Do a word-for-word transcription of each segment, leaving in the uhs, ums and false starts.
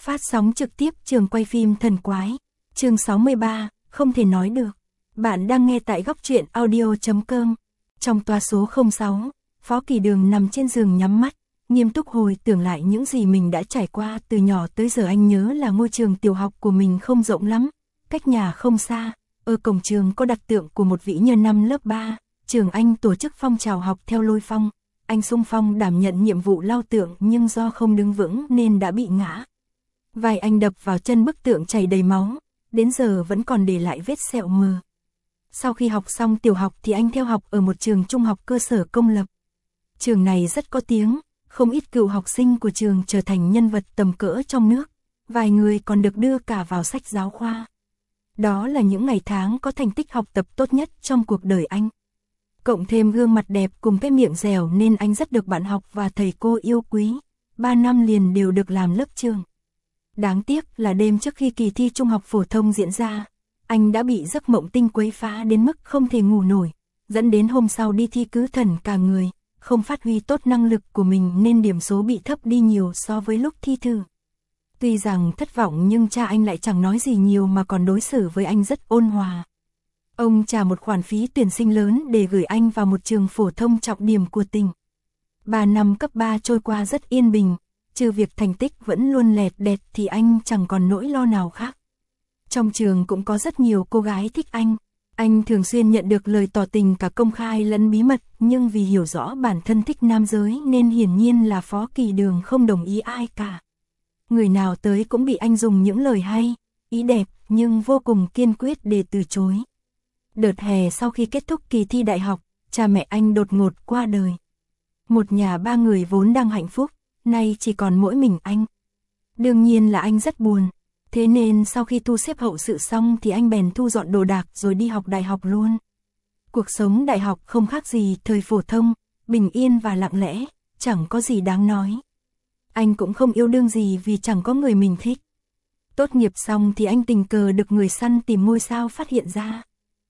Phát sóng trực tiếp trường quay phim Thần Quái. Chương sáu mươi ba, không thể nói được. Bạn đang nghe tại góc truyện audio chấm com. Trong toa số không sáu, Phó Kỳ Đường nằm trên giường nhắm mắt, nghiêm túc hồi tưởng lại những gì mình đã trải qua từ nhỏ tới giờ. Anh nhớ là ngôi trường tiểu học của mình không rộng lắm, cách nhà không xa. Ở cổng trường có đặt tượng của một vĩ nhân năm lớp ba, trường anh tổ chức phong trào học theo lôi phong. Anh xung phong đảm nhận nhiệm vụ lau tượng nhưng do không đứng vững nên đã bị ngã. Vai anh đập vào chân bức tượng chảy đầy máu, đến giờ vẫn còn để lại vết sẹo mờ. Sau khi học xong tiểu học thì anh theo học ở một trường trung học cơ sở công lập. Trường này rất có tiếng, không ít cựu học sinh của trường trở thành nhân vật tầm cỡ trong nước, vài người còn được đưa cả vào sách giáo khoa. Đó là những ngày tháng có thành tích học tập tốt nhất trong cuộc đời anh. Cộng thêm gương mặt đẹp cùng cái miệng dẻo nên anh rất được bạn học và thầy cô yêu quý. Ba năm liền đều được làm lớp trưởng. Đáng tiếc là đêm trước khi kỳ thi trung học phổ thông diễn ra, anh đã bị giấc mộng tinh quấy phá đến mức không thể ngủ nổi, dẫn đến hôm sau đi thi cứ thần cả người, không phát huy tốt năng lực của mình nên điểm số bị thấp đi nhiều so với lúc thi thử. Tuy rằng thất vọng nhưng cha anh lại chẳng nói gì nhiều mà còn đối xử với anh rất ôn hòa. Ông trả một khoản phí tuyển sinh lớn để gửi anh vào một trường phổ thông trọng điểm của tỉnh. Ba năm cấp ba trôi qua rất yên bình, trừ việc thành tích vẫn luôn lẹt đẹt thì anh chẳng còn nỗi lo nào khác. Trong trường cũng có rất nhiều cô gái thích anh. Anh thường xuyên nhận được lời tỏ tình cả công khai lẫn bí mật, nhưng vì hiểu rõ bản thân thích nam giới nên hiển nhiên là Phó Kỳ Đường không đồng ý ai cả. Người nào tới cũng bị anh dùng những lời hay, ý đẹp nhưng vô cùng kiên quyết để từ chối. Đợt hè sau khi kết thúc kỳ thi đại học, cha mẹ anh đột ngột qua đời. Một nhà ba người vốn đang hạnh phúc, nay chỉ còn mỗi mình anh. Đương nhiên là anh rất buồn. Thế nên sau khi thu xếp hậu sự xong thì anh bèn thu dọn đồ đạc rồi đi học đại học luôn. Cuộc sống đại học không khác gì thời phổ thông, bình yên và lặng lẽ, chẳng có gì đáng nói. Anh cũng không yêu đương gì vì chẳng có người mình thích. Tốt nghiệp xong thì anh tình cờ được người săn tìm ngôi sao phát hiện ra.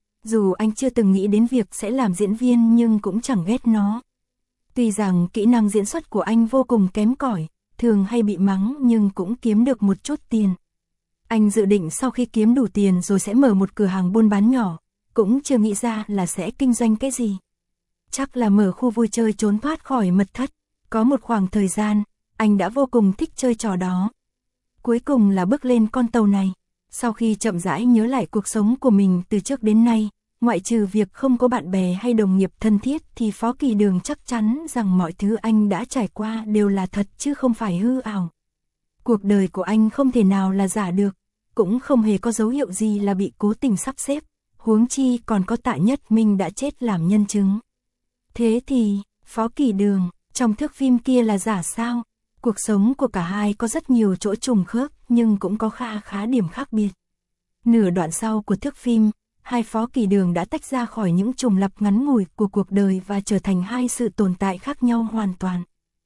Dù anh chưa từng nghĩ đến việc sẽ làm diễn viên nhưng cũng chẳng ghét nó. Tuy rằng kỹ năng diễn xuất của anh vô cùng kém cỏi, thường hay bị mắng nhưng cũng kiếm được một chút tiền. Anh dự định sau khi kiếm đủ tiền rồi sẽ mở một cửa hàng buôn bán nhỏ, cũng chưa nghĩ ra là sẽ kinh doanh cái gì. Chắc là mở khu vui chơi trốn thoát khỏi mật thất. Có một khoảng thời gian, anh đã vô cùng thích chơi trò đó. Cuối cùng là bước lên con tàu này. Sau khi chậm rãi nhớ lại cuộc sống của mình từ trước đến nay, ngoại trừ việc không có bạn bè hay đồng nghiệp thân thiết thì Phó Kỳ Đường chắc chắn rằng mọi thứ anh đã trải qua đều là thật chứ không phải hư ảo. Cuộc đời của anh không thể nào là giả được, cũng không hề có dấu hiệu gì là bị cố tình sắp xếp, huống chi còn có Tạ Nhất Minh đã chết làm nhân chứng. Thế thì, Phó Kỳ Đường, trong thước phim kia là giả sao? Cuộc sống của cả hai có rất nhiều chỗ trùng khớp nhưng cũng có kha khá điểm khác biệt. Nửa đoạn sau của thước phim, hai Phó Kỳ Đường đã tách ra khỏi những trùng lặp ngắn ngủi của cuộc đời và trở thành hai sự tồn tại khác nhau hoàn toàn.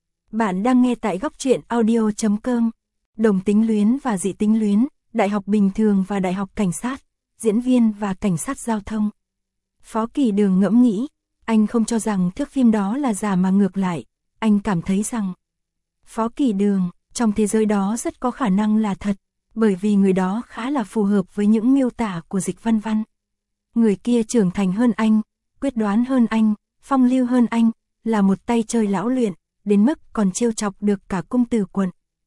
Bạn đang nghe tại góc truyện audio chấm com. Đồng tính luyến và dị tính luyến, đại học bình thường và đại học cảnh sát, diễn viên và cảnh sát giao thông. Phó Kỳ Đường ngẫm nghĩ, anh không cho rằng thước phim đó là giả mà ngược lại, anh cảm thấy rằng Phó Kỳ Đường, trong thế giới đó rất có khả năng là thật, bởi vì người đó khá là phù hợp với những miêu tả của Dịch Văn Văn. Người kia trưởng thành hơn anh, quyết đoán hơn anh, phong lưu hơn anh, là một tay chơi lão luyện, đến mức còn trêu chọc được cả cung tử quận.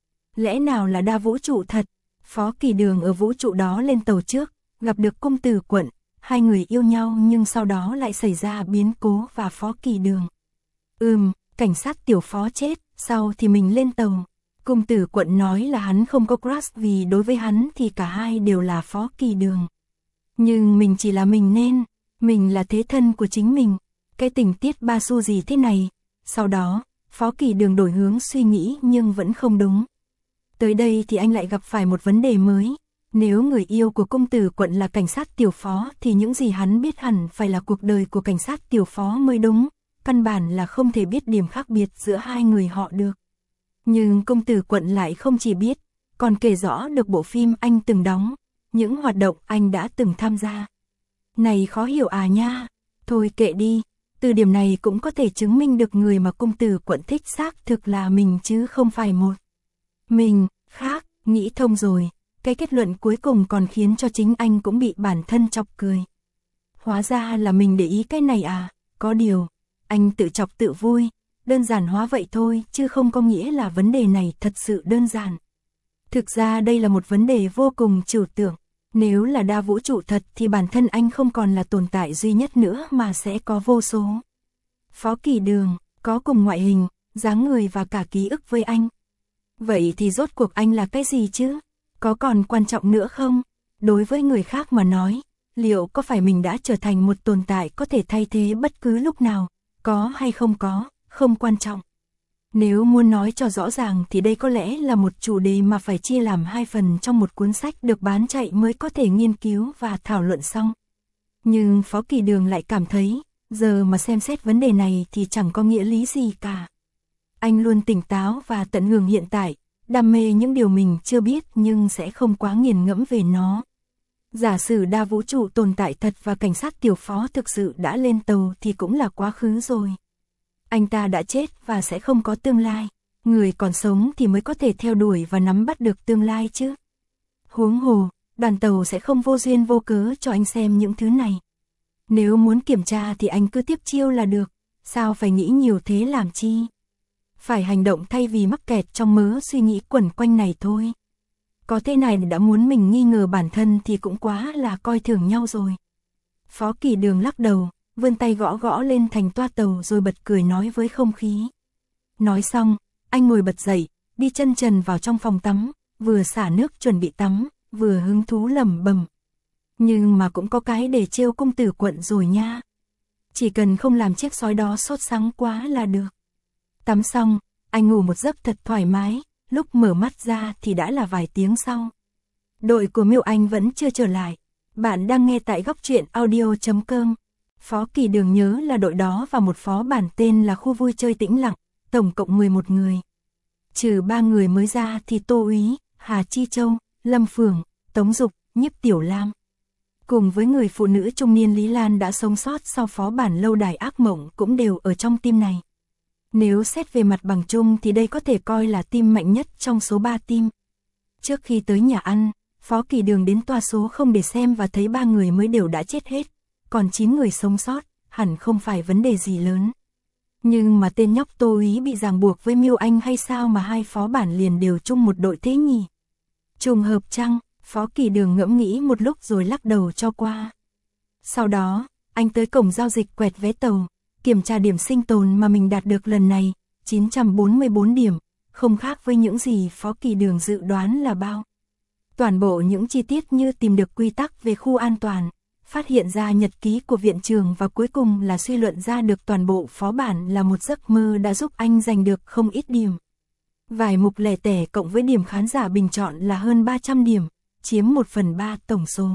Lẽ nào là đa vũ trụ thật? Phó Kỳ Đường ở vũ trụ đó lên tàu trước, gặp được cung tử quận, hai người yêu nhau nhưng sau đó lại xảy ra biến cố và Phó Kỳ Đường. Ừm, cảnh sát tiểu Phó chết, sau thì mình lên tàu. Cung tử quận nói là hắn không có crush vì đối với hắn thì cả hai đều là Phó Kỳ Đường. Nhưng mình chỉ là mình nên, mình là thế thân của chính mình. Cái tình tiết ba xu gì thế này? Sau đó, Phó Kỳ Đường đổi hướng suy nghĩ nhưng vẫn không đúng. Tới đây thì anh lại gặp phải một vấn đề mới. Nếu người yêu của cung tử quận là cảnh sát tiểu Phó thì những gì hắn biết hẳn phải là cuộc đời của cảnh sát tiểu Phó mới đúng. Căn bản là không thể biết điểm khác biệt giữa hai người họ được. Nhưng công tử quận lại không chỉ biết, còn kể rõ được bộ phim anh từng đóng, những hoạt động anh đã từng tham gia. Này khó hiểu à nha, thôi kệ đi, từ điểm này cũng có thể chứng minh được người mà công tử quận thích xác thực là mình chứ không phải một mình khác. Nghĩ thông rồi, cái kết luận cuối cùng còn khiến cho chính anh cũng bị bản thân chọc cười. Hóa ra là mình để ý cái này à, có điều, anh tự chọc tự vui, đơn giản hóa vậy thôi chứ không có nghĩa là vấn đề này thật sự đơn giản. Thực ra đây là một vấn đề vô cùng trừu tượng, nếu là đa vũ trụ thật thì bản thân anh không còn là tồn tại duy nhất nữa mà sẽ có vô số. Phó Kỳ Đường, có cùng ngoại hình, dáng người và cả ký ức với anh. Vậy thì rốt cuộc anh là cái gì chứ? Có còn quan trọng nữa không? Đối với người khác mà nói, liệu có phải mình đã trở thành một tồn tại có thể thay thế bất cứ lúc nào? Có hay không có, không quan trọng. Nếu muốn nói cho rõ ràng thì đây có lẽ là một chủ đề mà phải chia làm hai phần trong một cuốn sách được bán chạy mới có thể nghiên cứu và thảo luận xong. Nhưng Phó Kỳ Đường lại cảm thấy, giờ mà xem xét vấn đề này thì chẳng có nghĩa lý gì cả. Anh luôn tỉnh táo và tận hưởng hiện tại, đam mê những điều mình chưa biết nhưng sẽ không quá nghiền ngẫm về nó. Giả sử đa vũ trụ tồn tại thật và cảnh sát Tiểu Phó thực sự đã lên tàu thì cũng là quá khứ rồi. Anh ta đã chết và sẽ không có tương lai, người còn sống thì mới có thể theo đuổi và nắm bắt được tương lai chứ. Huống hồ, đoàn tàu sẽ không vô duyên vô cớ cho anh xem những thứ này. Nếu muốn kiểm tra thì anh cứ tiếp chiêu là được, sao phải nghĩ nhiều thế làm chi? Phải hành động thay vì mắc kẹt trong mớ suy nghĩ quẩn quanh này thôi. Có thế này đã muốn mình nghi ngờ bản thân thì cũng quá là coi thường nhau rồi. Phó Kỳ Đường lắc đầu, vươn tay gõ gõ lên thành toa tàu rồi bật cười nói với không khí. Nói xong, anh ngồi bật dậy, đi chân trần vào trong phòng tắm, vừa xả nước chuẩn bị tắm, vừa hứng thú lẩm bẩm. Nhưng mà cũng có cái để trêu công tử Quận rồi nha. Chỉ cần không làm chiếc sói đó sốt sắng quá là được. Tắm xong, anh ngủ một giấc thật thoải mái, lúc mở mắt ra thì đã là vài tiếng sau. Đội của Miêu Anh vẫn chưa trở lại. Bạn đang nghe tại góc truyện audio chấm com. Phó Kỳ Đường nhớ là đội đó và một phó bản tên là khu vui chơi tĩnh lặng, tổng cộng mười một người. Trừ ba người mới ra thì Tô Úy, Hà Chi Châu, Lâm Phường, Tống Dục, Nhiếp Tiểu Lam. Cùng với người phụ nữ trung niên Lý Lan đã sống sót sau phó bản lâu đài ác mộng cũng đều ở trong team này. Nếu xét về mặt bằng chung thì đây có thể coi là team mạnh nhất trong số ba team. Trước khi tới nhà ăn, Phó Kỳ Đường đến toa số không để xem và thấy ba người mới đều đã chết hết, còn chín người sống sót, hẳn không phải vấn đề gì lớn. Nhưng mà tên nhóc Tô Úy bị ràng buộc với Miêu Anh hay sao mà hai phó bản liền đều chung một đội thế nhỉ? Trùng hợp chăng? Phó Kỳ Đường ngẫm nghĩ một lúc rồi lắc đầu cho qua. Sau đó, anh tới cổng giao dịch quẹt vé tàu, kiểm tra điểm sinh tồn mà mình đạt được lần này, chín trăm bốn mươi bốn điểm, không khác với những gì Phó Kỳ Đường dự đoán là bao. Toàn bộ những chi tiết như tìm được quy tắc về khu an toàn, phát hiện ra nhật ký của viện trường và cuối cùng là suy luận ra được toàn bộ phó bản là một giấc mơ đã giúp anh giành được không ít điểm. Vài mục lẻ tẻ cộng với điểm khán giả bình chọn là hơn ba trăm điểm, chiếm một phần ba tổng số.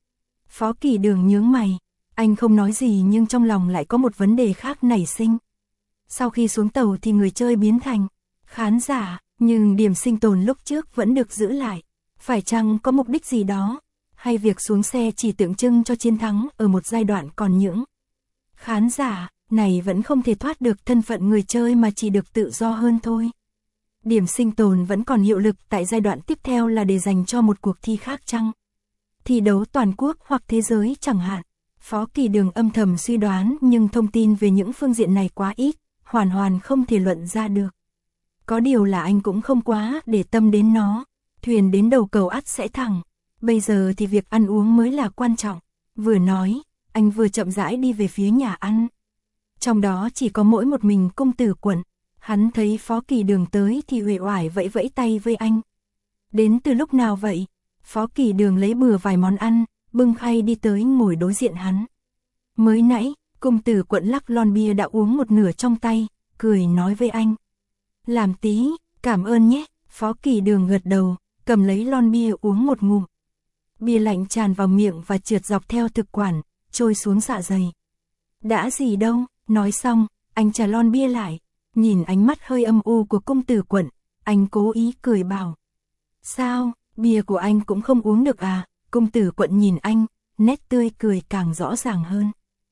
Phó Kỳ Đường nhướng mày, anh không nói gì nhưng trong lòng lại có một vấn đề khác nảy sinh. Sau khi xuống tàu thì người chơi biến thành khán giả, nhưng điểm sinh tồn lúc trước vẫn được giữ lại. Phải chăng có mục đích gì đó, hay việc xuống xe chỉ tượng trưng cho chiến thắng ở một giai đoạn còn những khán giả này vẫn không thể thoát được thân phận người chơi mà chỉ được tự do hơn thôi. Điểm sinh tồn vẫn còn hiệu lực tại giai đoạn tiếp theo là để dành cho một cuộc thi khác chăng? Thi đấu toàn quốc hoặc thế giới chẳng hạn. Phó Kỳ Đường âm thầm suy đoán nhưng thông tin về những phương diện này quá ít, hoàn hoàn không thể luận ra được. Có điều là anh cũng không quá để tâm đến nó. Thuyền đến đầu cầu ắt sẽ thẳng. Bây giờ thì việc ăn uống mới là quan trọng. Vừa nói, anh vừa chậm rãi đi về phía nhà ăn. Trong đó chỉ có mỗi một mình công tử Quận. Hắn thấy Phó Kỳ Đường tới thì uể oải vẫy vẫy tay với anh. Đến từ lúc nào vậy? Phó Kỳ Đường lấy bừa vài món ăn, bưng khay đi tới ngồi đối diện hắn. Mới nãy, công tử Quận lắc lon bia đã uống một nửa trong tay, cười nói với anh. Làm tí, cảm ơn nhé. Phó Kỳ Đường gật đầu, cầm lấy lon bia uống một ngụm. Bia lạnh tràn vào miệng và trượt dọc theo thực quản, trôi xuống dạ dày. Đã gì đâu, nói xong, anh trả lon bia lại, nhìn ánh mắt hơi âm u của công tử Quận, anh cố ý cười bảo. Sao, bia của anh cũng không uống được à? Công tử Quận nhìn anh, nét tươi cười càng rõ ràng hơn.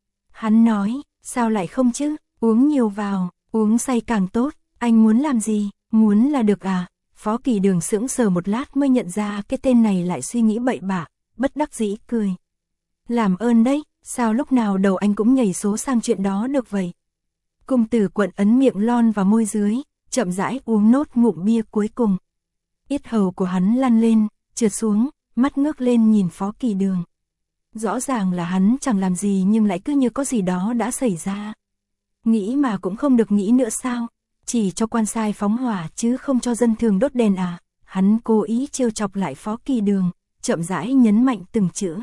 Hắn nói, sao lại không chứ, uống nhiều vào, uống say càng tốt, anh muốn làm gì, muốn là được à? Phó Kỳ Đường sững sờ một lát mới nhận ra cái tên này lại suy nghĩ bậy bạ, bất đắc dĩ cười. Làm ơn đấy, sao lúc nào đầu anh cũng nhảy số sang chuyện đó được vậy? Cung Tử Quận ấn miệng lon vào môi dưới, chậm rãi uống nốt ngụm bia cuối cùng. Yết hầu của hắn lăn lên, trượt xuống, mắt ngước lên nhìn Phó Kỳ Đường. Rõ ràng là hắn chẳng làm gì nhưng lại cứ như có gì đó đã xảy ra. Nghĩ mà cũng không được nghĩ nữa sao? Chỉ cho quan sai phóng hỏa chứ không cho dân thường đốt đèn à? Hắn cố ý trêu chọc lại Phó Kỳ Đường, chậm rãi nhấn mạnh từng chữ.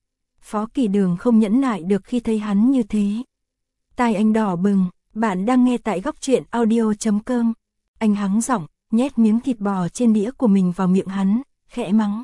Phó Kỳ Đường không nhẫn nại được khi thấy hắn như thế. Tai anh đỏ bừng, bạn đang nghe tại góc truyện audio chấm com. Anh hắng giọng, nhét miếng thịt bò trên đĩa của mình vào miệng hắn, khẽ mắng.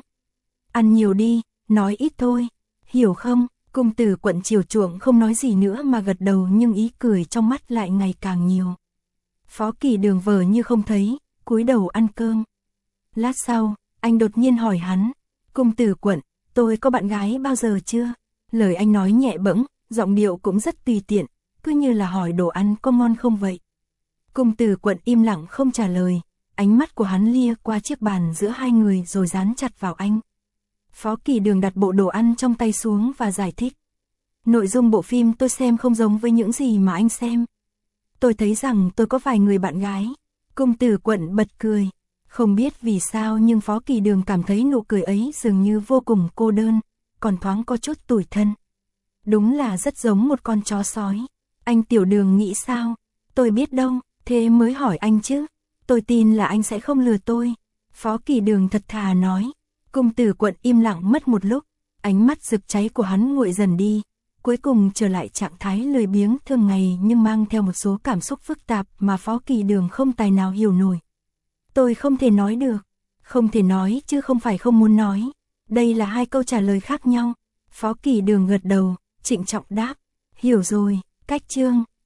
Ăn nhiều đi, nói ít thôi, hiểu không? Cung Tử Quận chiều chuộng không nói gì nữa mà gật đầu nhưng ý cười trong mắt lại ngày càng nhiều. Phó Kỳ Đường vờ như không thấy, cúi đầu ăn cơm. Lát sau, anh đột nhiên hỏi hắn. Cung Tử Quận, tôi có bạn gái bao giờ chưa? Lời anh nói nhẹ bẫng, giọng điệu cũng rất tùy tiện, cứ như là hỏi đồ ăn có ngon không vậy. Cung Tử Quận im lặng không trả lời, ánh mắt của hắn lia qua chiếc bàn giữa hai người rồi dán chặt vào anh. Phó Kỳ Đường đặt bộ đồ ăn trong tay xuống và giải thích. Nội dung bộ phim tôi xem không giống với những gì mà anh xem. Tôi thấy rằng tôi có vài người bạn gái. Cung Tử Quận bật cười. Không biết vì sao nhưng Phó Kỳ Đường cảm thấy nụ cười ấy dường như vô cùng cô đơn, còn thoáng có chút tủi thân. Đúng là rất giống một con chó sói. Anh Tiểu Đường nghĩ sao? Tôi biết đâu, thế mới hỏi anh chứ. Tôi tin là anh sẽ không lừa tôi. Phó Kỳ Đường thật thà nói. Cung Tử Quận im lặng mất một lúc, ánh mắt rực cháy của hắn nguội dần đi, cuối cùng trở lại trạng thái lười biếng thường ngày nhưng mang theo một số cảm xúc phức tạp mà Phó Kỳ Đường không tài nào hiểu nổi. Tôi không thể nói được, không thể nói chứ không phải không muốn nói, đây là hai câu trả lời khác nhau. Phó Kỳ Đường gật đầu, trịnh trọng đáp, hiểu rồi, cách chương.